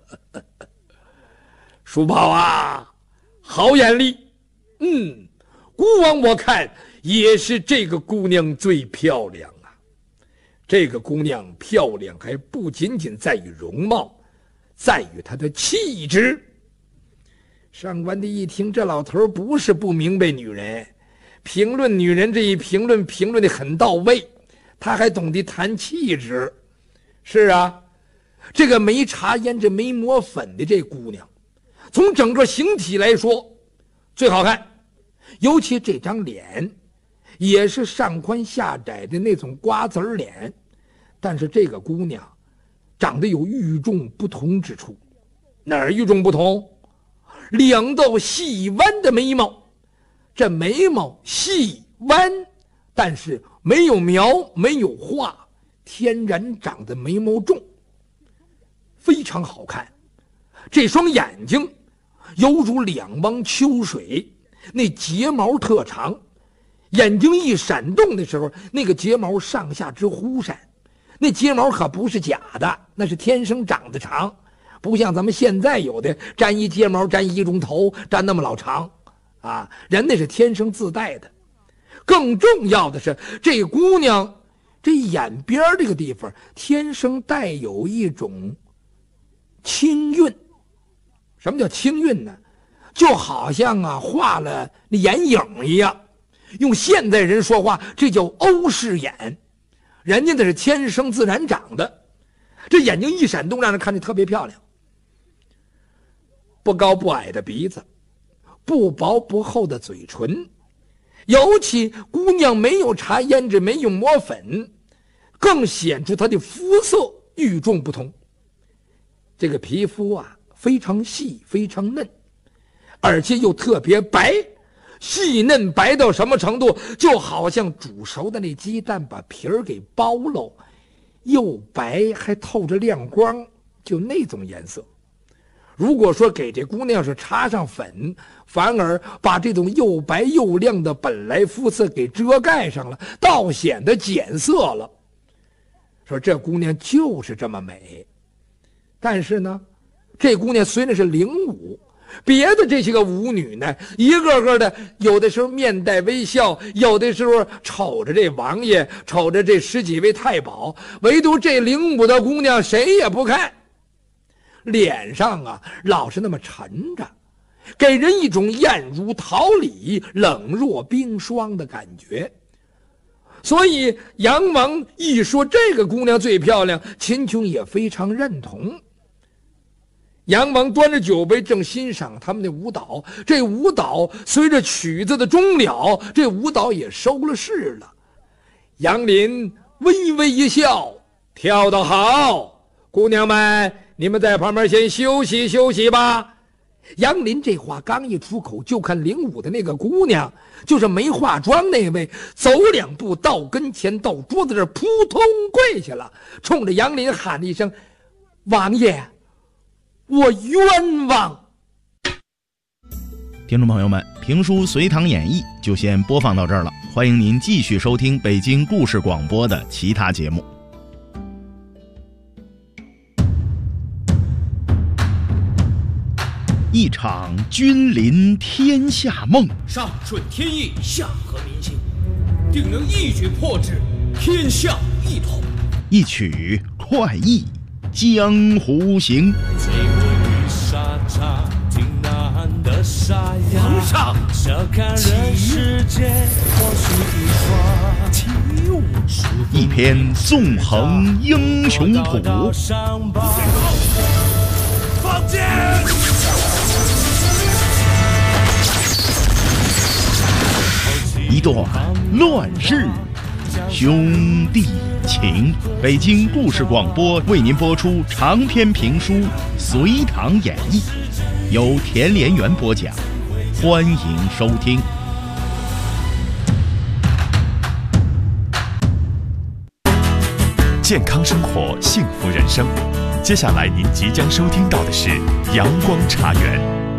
S8: 叔宝啊，好眼力。孤王我看也是这个姑娘最漂亮啊。这个姑娘漂亮还不仅仅在于容貌，在于她的气质。上官帝一听，这老头不是不明白女人，评论女人这一评论的很到位，他还懂得谈气质。是啊，这个没擦胭脂没抹粉的这姑娘，从整个形体来说最好看，尤其这张脸也是上宽下窄的那种瓜子脸，但是这个姑娘长得有与众不同之处。哪儿与众不同？两道细弯的眉毛，这眉毛细弯，但是没有描没有画，天然长的眉毛重，非常好看。这双眼睛犹如两汪秋水，那睫毛特长，眼睛一闪动的时候，那个睫毛上下直忽闪，那睫毛可不是假的，那是天生长得长，不像咱们现在有的粘一睫毛粘一种头粘那么老长啊，人那是天生自带的。更重要的是，这姑娘这眼边这个地方天生带有一种清韵。什么叫清韵呢？就好像画了那眼影一样，用现代人说话，这叫欧式眼，人家那是天生自然长的，这眼睛一闪动，让人看着特别漂亮。不高不矮的鼻子，不薄不厚的嘴唇，尤其姑娘没有擦胭脂没有抹粉，更显出她的肤色与众不同。这个皮肤非常细非常嫩，而且又特别白，细嫩白到什么程度？就好像煮熟的那鸡蛋把皮儿给剥了，又白还透着亮光，就那种颜色。如果说给这姑娘是擦上粉，反而把这种又白又亮的本来肤色给遮盖上了，倒显得减色了。说这姑娘就是这么美。但是呢，这姑娘虽然是领舞，别的这些个舞女呢，一个个的有的时候面带微笑，有的时候瞅着这王爷，瞅着这十几位太保，唯独这领舞的姑娘谁也不看，脸上老是那么沉着，给人一种艳如桃李冷若冰霜的感觉。所以杨王一说这个姑娘最漂亮，秦琼也非常认同。杨王端着酒杯正欣赏他们的舞蹈，这舞蹈随着曲子的终了，这舞蹈也收了势了。杨林微微一笑，跳得好，姑娘们，你们在旁边先休息休息吧。杨林这话刚一出口，就看领舞的那个姑娘，就是没化妆那位，走两步到跟前，到桌子这儿扑通跪下了，冲着杨林喊了一声：“王爷，我冤枉！”
S6: 听众朋友们，评书《隋唐演义》就先播放到这儿了，欢迎您继续收听北京故事广播的其他节目。一场君临天下梦，
S2: 上顺天意，下合民心，定能一举破之，天下一统。
S6: 一曲快意江湖行。
S2: 皇上，
S6: 起舞，一篇纵横英雄谱。
S2: 放箭！
S6: 段乱世兄弟情。北京故事广播为您播出长篇评书《隋唐演义》，由田连元播讲，欢迎收听。
S17: 健康生活，幸福人生。接下来您即将收听到的是阳光茶园。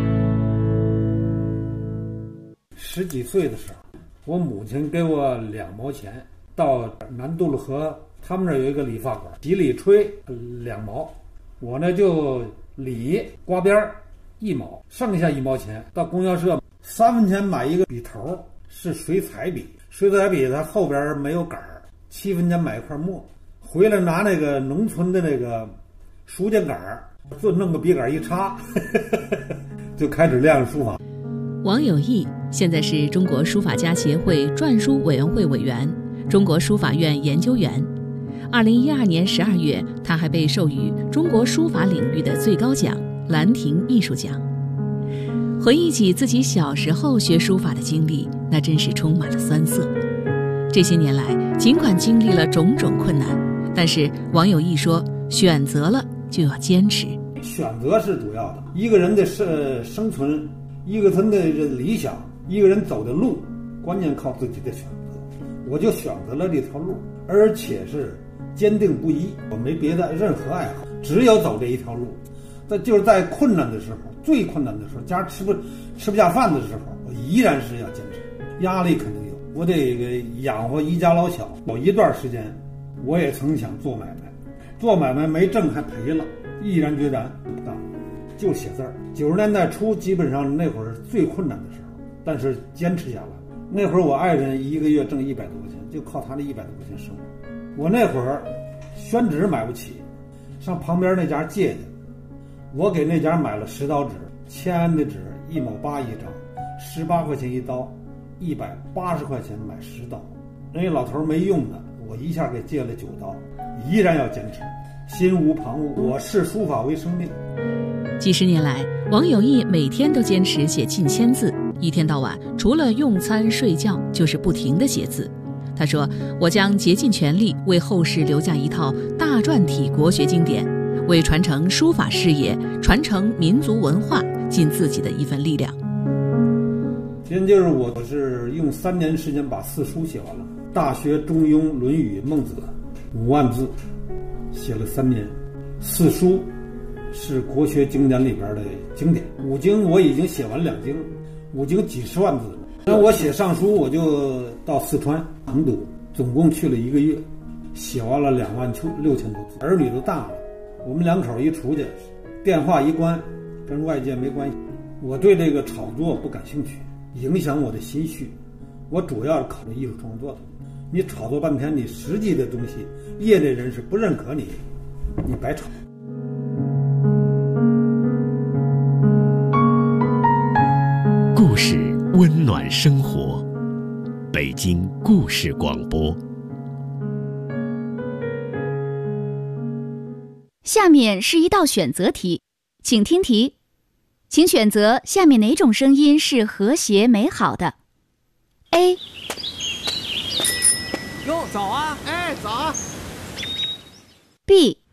S18: 10几岁的时候，我母亲给我2毛钱，到南渡路河他们那儿有一个理发馆，洗理吹2毛，我呢就理刮边1毛，剩下1毛钱到供销社3分钱买一个笔头，是水彩笔，水彩笔它后边没有杆儿，7分钱买一块墨，回来拿那个农村的那个书签杆儿，就弄个笔杆一插，就开始练书法。
S3: 王有义现在是中国书法家协会篆书委员会委员、中国书法院研究员。2012年12月，他还被授予中国书法领域的最高奖兰亭艺术奖。回忆起自己小时候学书法的经历，那真是充满了酸涩。这些年来，尽管经历了种种困难，但是王有义说，选择了就要坚持。
S18: 选择是主要的，一个人的生存，一个人的理想，一个人走的路，关键靠自己的选择。我就选择了这条路，而且是坚定不移，我没别的任何爱好，只有走这一条路。这就是在困难的时候，最困难的时候，家吃不下饭的时候，我依然是要坚持。压力肯定有，我得养活一家老小。有一段时间，我也曾想做买卖，做买卖没挣还赔了，毅然决然就写字儿。90年代初，基本上那会儿最困难的时候，但是坚持下来。那会儿我爱人1个月挣100多块钱，就靠他那100多块钱生活。我那会儿宣纸买不起，上旁边那家借去，我给那家买了10刀纸，签的纸1毛8一张，18块钱一刀，180块钱买10刀。人家老头没用的，我一下给借了9刀，依然要坚持，心无旁骛。我视书法为生命。
S3: 几十年来，王有义每天都坚持写近1000字，一天到晚除了用餐睡觉就是不停地写字。他说，我将竭尽全力为后世留下一套大篆体国学经典，为传承书法事业、传承民族文化尽自己的一份力量。
S18: 现就是我是用3年时间把4书写完了，大学、中庸、论语、孟子5万字写了3年。4书是国学经典里边的经典，5经我已经写完2经，5经几十万字了。那我写上书，我就到四川成都，总共去了1个月，写完了26000多字。儿女都大了，我们2口一出去，电话一关，跟外界没关系。我对这个炒作不感兴趣，影响我的心绪。我主要是考虑艺术创作的。你炒作半天，你实际的东西，业内人士不认可你，你白炒。
S17: 故事温暖生活，北京故事广播。
S5: 下面是一道选择题，请听题，请选择下面哪种声音是和谐美好的 ？A。
S19: 哟，早啊！哎，早啊
S5: B。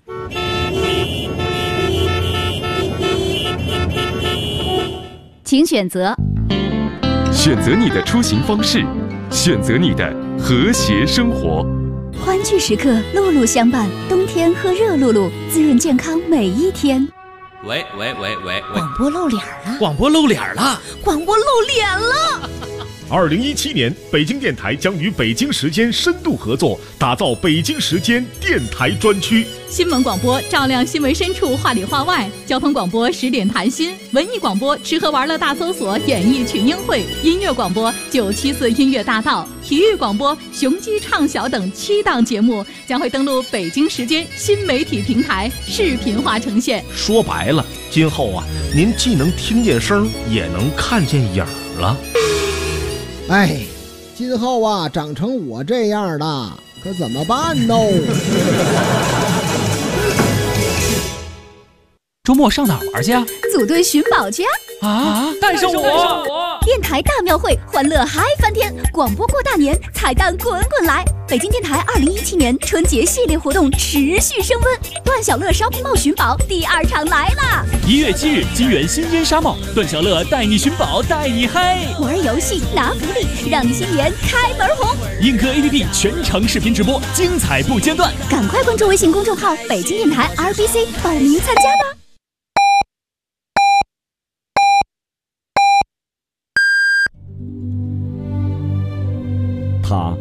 S5: 请选择。
S12: 选择你的出行方式，选择你的和谐生活。
S5: 欢聚时刻，露露相伴，冬天喝热露露，滋润健康每一天。
S19: 喂，
S20: 广播露脸了！
S19: 广播露脸了！
S20: 广播露脸了
S13: ！2017年，北京电台将与北京时间深度合作，打造北京时间电台专区。
S1: 新闻广播照亮新闻深处，话里话外；交通广播10点谈心；文艺广播吃喝玩乐大搜索，演艺群英会；音乐广播974音乐大道；体育广播雄鸡唱晓等7档节目将会登陆北京时间新媒体平台，视频化呈现。
S6: 说白了，今后啊，您既能听见声，也能看见影儿了。
S21: 哎，今后啊，长成我这样的，可怎么办呢？
S15: 周末上哪儿玩去啊？
S5: 组队寻宝去
S15: 啊！带上我！
S5: 电台大庙会，欢乐嗨翻天！广播过大年，彩蛋滚滚来！北京电台2017年春节系列活动持续升温，段小乐烧瓶帽寻宝第2场来啦
S15: ！1月7日，金源新烟纱帽，段小乐带你寻宝，带你嗨！
S5: 玩游戏拿福利，让你新年开门红！
S15: 映客 APP 全程视频直播，精彩不间断！
S5: 赶快关注微信公众号北京电台 RBC 报名参加吧！
S4: 他